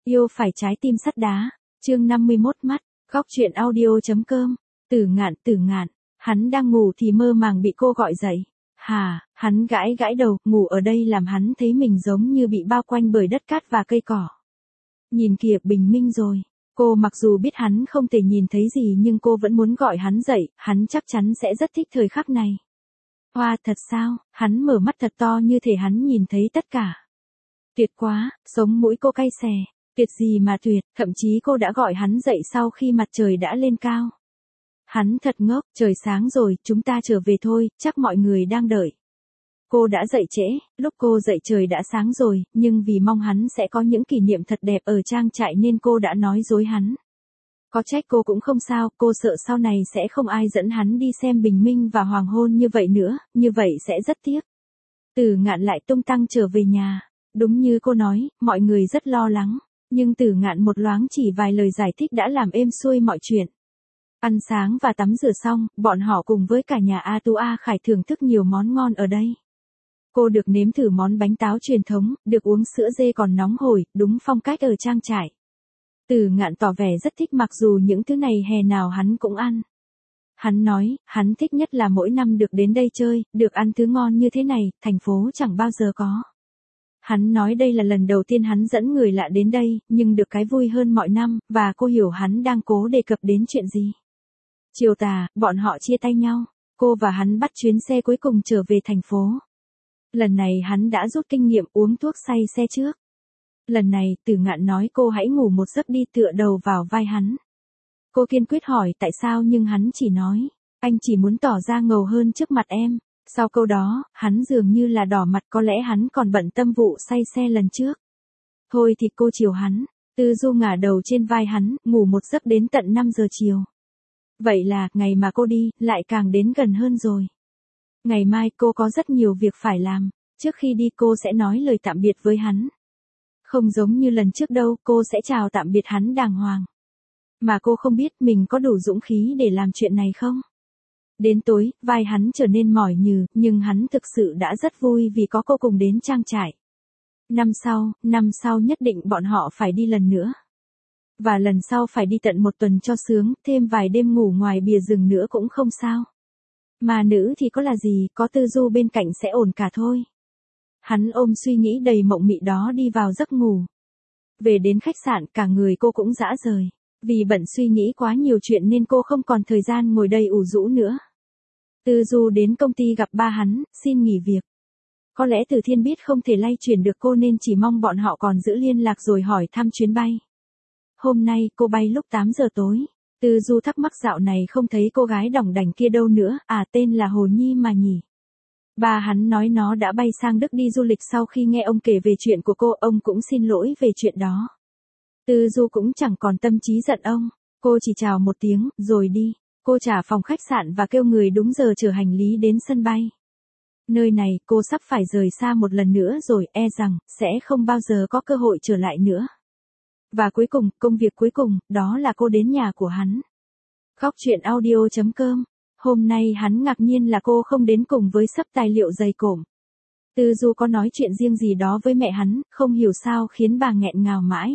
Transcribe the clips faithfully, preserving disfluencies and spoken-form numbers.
Yêu phải trái tim sắt đá. Chương năm mươi mốt mắt. Góc truyện audio.com. Tử Ngạn, Tử Ngạn. Hắn đang ngủ thì mơ màng bị cô gọi dậy. Hà, hắn gãi gãi đầu, ngủ ở đây làm hắn thấy mình giống như bị bao quanh bởi đất cát và cây cỏ. Nhìn kìa, bình minh rồi. Cô mặc dù biết hắn không thể nhìn thấy gì nhưng cô vẫn muốn gọi hắn dậy, hắn chắc chắn sẽ rất thích thời khắc này. Hoa, thật sao? Hắn mở mắt thật to như thể hắn nhìn thấy tất cả. Tuyệt quá, sống mũi cô cay xè. Tuyệt gì mà tuyệt, thậm chí cô đã gọi hắn dậy sau khi mặt trời đã lên cao. Hắn thật ngốc, trời sáng rồi, chúng ta trở về thôi, chắc mọi người đang đợi. Cô đã dậy trễ, lúc cô dậy trời đã sáng rồi, nhưng vì mong hắn sẽ có những kỷ niệm thật đẹp ở trang trại nên cô đã nói dối hắn. Có trách cô cũng không sao, cô sợ sau này sẽ không ai dẫn hắn đi xem bình minh và hoàng hôn như vậy nữa, như vậy sẽ rất tiếc. Tử Ngạn lại tung tăng trở về nhà. Đúng như cô nói, mọi người rất lo lắng, nhưng Tử Ngạn một loáng chỉ vài lời giải thích đã làm êm xuôi mọi chuyện. Ăn sáng và tắm rửa xong, bọn họ cùng với cả nhà A Tu A Khải thưởng thức nhiều món ngon ở đây. Cô được nếm thử món bánh táo truyền thống, được uống sữa dê còn nóng hổi, đúng phong cách ở trang trại. Tử Ngạn tỏ vẻ rất thích mặc dù những thứ này hè nào hắn cũng ăn. Hắn nói, hắn thích nhất là mỗi năm được đến đây chơi, được ăn thứ ngon như thế này, thành phố chẳng bao giờ có. Hắn nói đây là lần đầu tiên hắn dẫn người lạ đến đây, nhưng được cái vui hơn mọi năm, và cô hiểu hắn đang cố đề cập đến chuyện gì. Chiều tà, bọn họ chia tay nhau, cô và hắn bắt chuyến xe cuối cùng trở về thành phố. Lần này hắn đã rút kinh nghiệm uống thuốc say xe trước. Lần này, Tử Ngạn nói cô hãy ngủ một giấc đi tựa đầu vào vai hắn. Cô kiên quyết hỏi tại sao nhưng hắn chỉ nói, anh chỉ muốn tỏ ra ngầu hơn trước mặt em. Sau câu đó, hắn dường như là đỏ mặt, có lẽ hắn còn bận tâm vụ say xe lần trước. Thôi thì cô chiều hắn, Tư Du ngả đầu trên vai hắn, ngủ một giấc đến tận năm giờ chiều. Vậy là, ngày mà cô đi, lại càng đến gần hơn rồi. Ngày mai cô có rất nhiều việc phải làm, trước khi đi cô sẽ nói lời tạm biệt với hắn. Không giống như lần trước đâu, cô sẽ chào tạm biệt hắn đàng hoàng. Mà cô không biết mình có đủ dũng khí để làm chuyện này không? Đến tối, vai hắn trở nên mỏi nhừ, nhưng hắn thực sự đã rất vui vì có cô cùng đến trang trại. Năm sau, năm sau nhất định bọn họ phải đi lần nữa. Và lần sau phải đi tận một tuần cho sướng, thêm vài đêm ngủ ngoài bìa rừng nữa cũng không sao. Mà nữ thì có là gì, có Tư Du bên cạnh sẽ ổn cả thôi. Hắn ôm suy nghĩ đầy mộng mị đó đi vào giấc ngủ. Về đến khách sạn, cả người cô cũng rã rời. Vì bận suy nghĩ quá nhiều chuyện nên cô không còn thời gian ngồi đây ủ rũ nữa. Tư Du đến công ty gặp ba hắn, xin nghỉ việc. Có lẽ Từ Thiên biết không thể lay chuyển được cô nên chỉ mong bọn họ còn giữ liên lạc rồi hỏi thăm chuyến bay. Hôm nay cô bay lúc tám giờ tối. Tư Du thắc mắc dạo này không thấy cô gái đỏng đảnh kia đâu nữa, à tên là Hồ Nhi mà nhỉ. Ba hắn nói nó đã bay sang Đức đi du lịch sau khi nghe ông kể về chuyện của cô, ông cũng xin lỗi về chuyện đó. Tư Du cũng chẳng còn tâm trí giận ông, cô chỉ chào một tiếng, rồi đi. Cô trả phòng khách sạn và kêu người đúng giờ chở hành lý đến sân bay. Nơi này, cô sắp phải rời xa một lần nữa rồi, e rằng, sẽ không bao giờ có cơ hội trở lại nữa. Và cuối cùng, công việc cuối cùng, đó là cô đến nhà của hắn. Góc truyện audio.com. Hôm nay hắn ngạc nhiên là cô không đến cùng với xấp tài liệu dày cộm. Tư Du có nói chuyện riêng gì đó với mẹ hắn, không hiểu sao khiến bà nghẹn ngào mãi.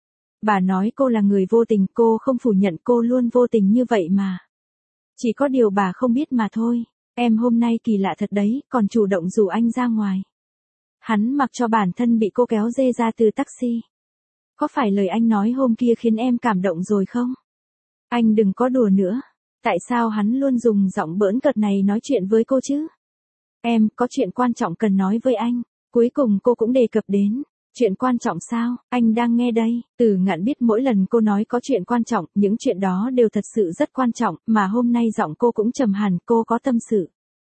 Bà nói cô là người vô tình, cô không phủ nhận cô luôn vô tình như vậy mà. Chỉ có điều bà không biết mà thôi. Em hôm nay kỳ lạ thật đấy, còn chủ động rủ anh ra ngoài. Hắn mặc cho bản thân bị cô kéo dê ra từ taxi. Có phải lời anh nói hôm kia khiến em cảm động rồi không? Anh đừng có đùa nữa. Tại sao hắn luôn dùng giọng bỡn cợt này nói chuyện với cô chứ? Em, có chuyện quan trọng cần nói với anh. Cuối cùng cô cũng đề cập đến. Chuyện quan trọng sao, anh đang nghe đây. Tử Ngạn biết mỗi lần cô nói có chuyện quan trọng, những chuyện đó đều thật sự rất quan trọng, mà hôm nay giọng cô cũng trầm hẳn, cô có tâm sự.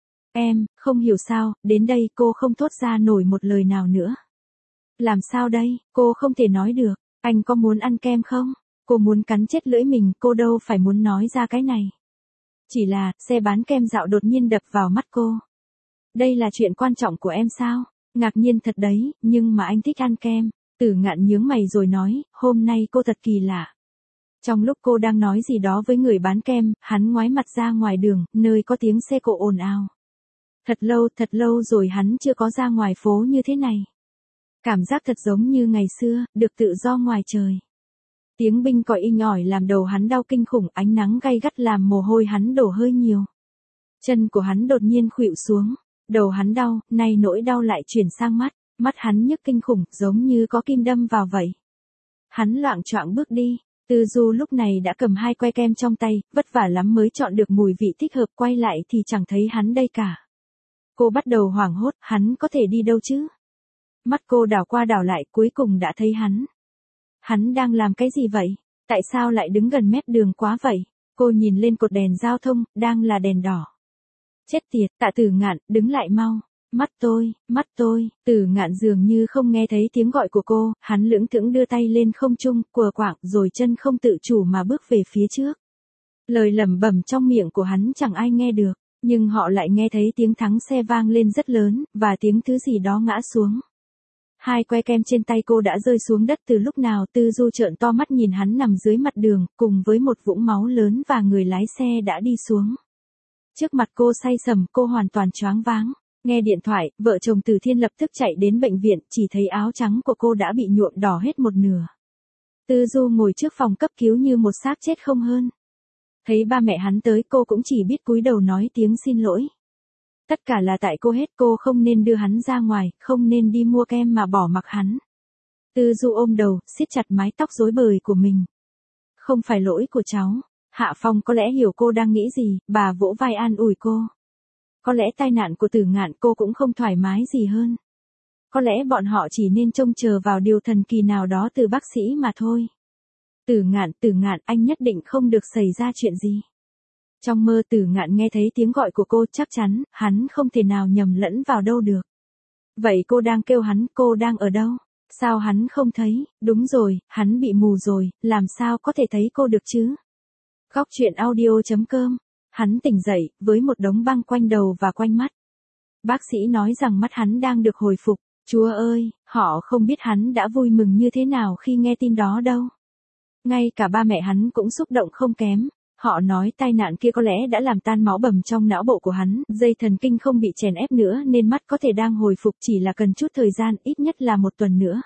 Em, không hiểu sao, đến đây cô không thốt ra nổi một lời nào nữa. Làm sao đây, cô không thể nói được, anh có muốn ăn kem không? Cô muốn cắn chết lưỡi mình, cô đâu phải muốn nói ra cái này. Chỉ là, xe bán kem dạo đột nhiên đập vào mắt cô. Đây là chuyện quan trọng của em sao? Ngạc nhiên thật đấy, nhưng mà anh thích ăn kem. Tử Ngạn nhướng mày rồi nói, hôm nay cô thật kỳ lạ. Trong lúc cô đang nói gì đó với người bán kem, hắn ngoái mặt ra ngoài đường, nơi có tiếng xe cộ ồn ào. Thật lâu, thật lâu rồi hắn chưa có ra ngoài phố như thế này. Cảm giác thật giống như ngày xưa, được tự do ngoài trời. Tiếng binh còi inh ỏi làm đầu hắn đau kinh khủng, ánh nắng gay gắt làm mồ hôi hắn đổ hơi nhiều. Chân của hắn đột nhiên khuỵu xuống, đầu hắn đau, nay nỗi đau lại chuyển sang mắt, mắt hắn nhức kinh khủng, giống như có kim đâm vào vậy. Hắn loạng choạng bước đi, Tư Du lúc này đã cầm hai que kem trong tay, vất vả lắm mới chọn được mùi vị thích hợp, quay lại thì chẳng thấy hắn đây cả. Cô bắt đầu hoảng hốt, hắn có thể đi đâu chứ? Mắt cô đảo qua đảo lại, cuối cùng đã thấy hắn. Hắn đang làm cái gì vậy? Tại sao lại đứng gần mép đường quá vậy? Cô nhìn lên cột đèn giao thông, đang là đèn đỏ. Chết tiệt, Tạ Tử Ngạn, đứng lại mau. Mắt tôi, mắt tôi, Tử Ngạn dường như không nghe thấy tiếng gọi của cô, hắn lững thững đưa tay lên không trung, quờ quạng, rồi chân không tự chủ mà bước về phía trước. Lời lẩm bẩm trong miệng của hắn chẳng ai nghe được, nhưng họ lại nghe thấy tiếng thắng xe vang lên rất lớn, và tiếng thứ gì đó ngã xuống. Hai que kem trên tay cô đã rơi xuống đất từ lúc nào. Tư Du trợn to mắt nhìn hắn nằm dưới mặt đường, cùng với một vũng máu lớn và người lái xe đã đi xuống. Trước mặt cô say sầm, cô hoàn toàn choáng váng. Nghe điện thoại, vợ chồng Từ Thiên lập tức chạy đến bệnh viện, chỉ thấy áo trắng của cô đã bị nhuộm đỏ hết một nửa. Tư Du ngồi trước phòng cấp cứu như một xác chết không hơn. Thấy ba mẹ hắn tới, cô cũng chỉ biết cúi đầu nói tiếng xin lỗi. Tất cả là tại cô hết, cô không nên đưa hắn ra ngoài, không nên đi mua kem mà bỏ mặc hắn. Tư Du ôm đầu, siết chặt mái tóc rối bời của mình. Không phải lỗi của cháu. Hạ Phong có lẽ hiểu cô đang nghĩ gì, bà vỗ vai an ủi cô. Có lẽ tai nạn của Tử Ngạn cô cũng không thoải mái gì hơn. Có lẽ bọn họ chỉ nên trông chờ vào điều thần kỳ nào đó từ bác sĩ mà thôi. Tử Ngạn, Tử Ngạn, anh nhất định không được xảy ra chuyện gì. Trong mơ Tử Ngạn nghe thấy tiếng gọi của cô, chắc chắn, hắn không thể nào nhầm lẫn vào đâu được. Vậy cô đang kêu hắn, cô đang ở đâu? Sao hắn không thấy? Đúng rồi, hắn bị mù rồi, làm sao có thể thấy cô được chứ? Góc truyện audio chấm com. Hắn tỉnh dậy, với một đống băng quanh đầu và quanh mắt. Bác sĩ nói rằng mắt hắn đang được hồi phục. Chúa ơi, họ không biết hắn đã vui mừng như thế nào khi nghe tin đó đâu. Ngay cả ba mẹ hắn cũng xúc động không kém. Họ nói tai nạn kia có lẽ đã làm tan máu bầm trong não bộ của hắn, dây thần kinh không bị chèn ép nữa nên mắt có thể đang hồi phục, chỉ là cần chút thời gian, ít nhất là một tuần nữa.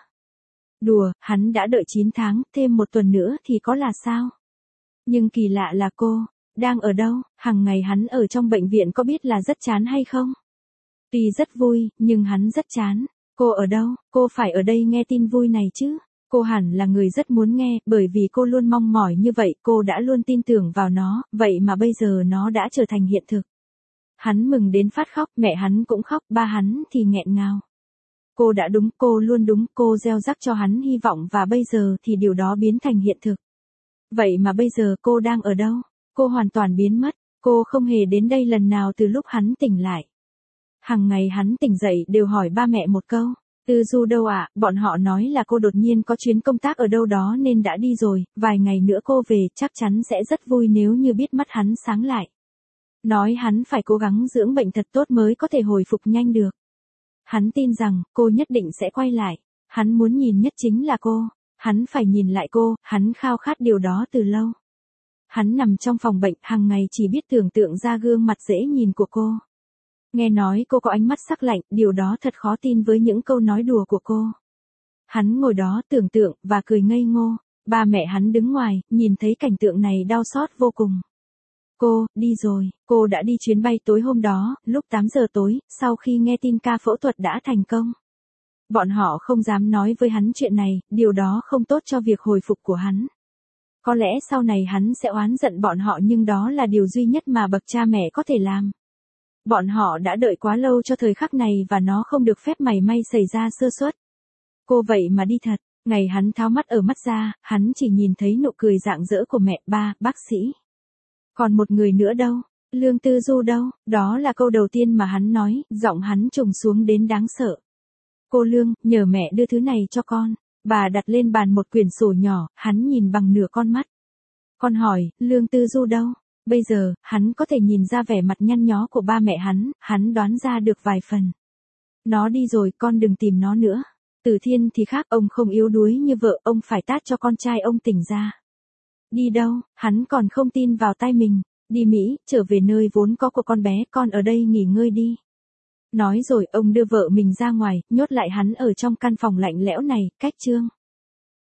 Đùa, hắn đã đợi chín tháng, thêm một tuần nữa thì có là sao? Nhưng kỳ lạ là cô, đang ở đâu? Hằng ngày hắn ở trong bệnh viện có biết là rất chán hay không? Tuy rất vui, nhưng hắn rất chán. Cô ở đâu? Cô phải ở đây nghe tin vui này chứ? Cô hẳn là người rất muốn nghe, bởi vì cô luôn mong mỏi như vậy, cô đã luôn tin tưởng vào nó, vậy mà bây giờ nó đã trở thành hiện thực. Hắn mừng đến phát khóc, mẹ hắn cũng khóc, ba hắn thì nghẹn ngào. Cô đã đúng, cô luôn đúng, cô gieo rắc cho hắn hy vọng và bây giờ thì điều đó biến thành hiện thực. Vậy mà bây giờ cô đang ở đâu? Cô hoàn toàn biến mất, cô không hề đến đây lần nào từ lúc hắn tỉnh lại. Hằng ngày hắn tỉnh dậy đều hỏi ba mẹ một câu. Tư Du đâu ạ? À? Bọn họ nói là cô đột nhiên có chuyến công tác ở đâu đó nên đã đi rồi, vài ngày nữa cô về, chắc chắn sẽ rất vui nếu như biết mắt hắn sáng lại. Nói hắn phải cố gắng dưỡng bệnh thật tốt mới có thể hồi phục nhanh được. Hắn tin rằng, cô nhất định sẽ quay lại. Hắn muốn nhìn nhất chính là cô. Hắn phải nhìn lại cô, hắn khao khát điều đó từ lâu. Hắn nằm trong phòng bệnh, hàng ngày chỉ biết tưởng tượng ra gương mặt dễ nhìn của cô. Nghe nói cô có ánh mắt sắc lạnh, điều đó thật khó tin với những câu nói đùa của cô. Hắn ngồi đó tưởng tượng, và cười ngây ngô. Ba mẹ hắn đứng ngoài, nhìn thấy cảnh tượng này đau xót vô cùng. Cô, đi rồi, cô đã đi chuyến bay tối hôm đó, lúc tám giờ tối, sau khi nghe tin ca phẫu thuật đã thành công. Bọn họ không dám nói với hắn chuyện này, điều đó không tốt cho việc hồi phục của hắn. Có lẽ sau này hắn sẽ oán giận bọn họ nhưng đó là điều duy nhất mà bậc cha mẹ có thể làm. Bọn họ đã đợi quá lâu cho thời khắc này và nó không được phép mảy may xảy ra sơ suất. Cô vậy mà đi thật, ngày hắn tháo mắt ở mắt ra, hắn chỉ nhìn thấy nụ cười rạng rỡ của mẹ, ba, bác sĩ. Còn một người nữa đâu? Lương Tư Du đâu? Đó là câu đầu tiên mà hắn nói, giọng hắn trùng xuống đến đáng sợ. Cô Lương, nhờ mẹ đưa thứ này cho con. Bà đặt lên bàn một quyển sổ nhỏ, hắn nhìn bằng nửa con mắt. Con hỏi, Lương Tư Du đâu? Bây giờ, hắn có thể nhìn ra vẻ mặt nhăn nhó của ba mẹ hắn, hắn đoán ra được vài phần. Nó đi rồi, con đừng tìm nó nữa. Từ Thiên thì khác, ông không yếu đuối như vợ, ông phải tát cho con trai ông tỉnh ra. Đi đâu? Hắn còn không tin vào tai mình. Đi Mỹ, trở về nơi vốn có của con bé, con ở đây nghỉ ngơi đi. Nói rồi ông đưa vợ mình ra ngoài, nhốt lại hắn ở trong căn phòng lạnh lẽo này, cách Trương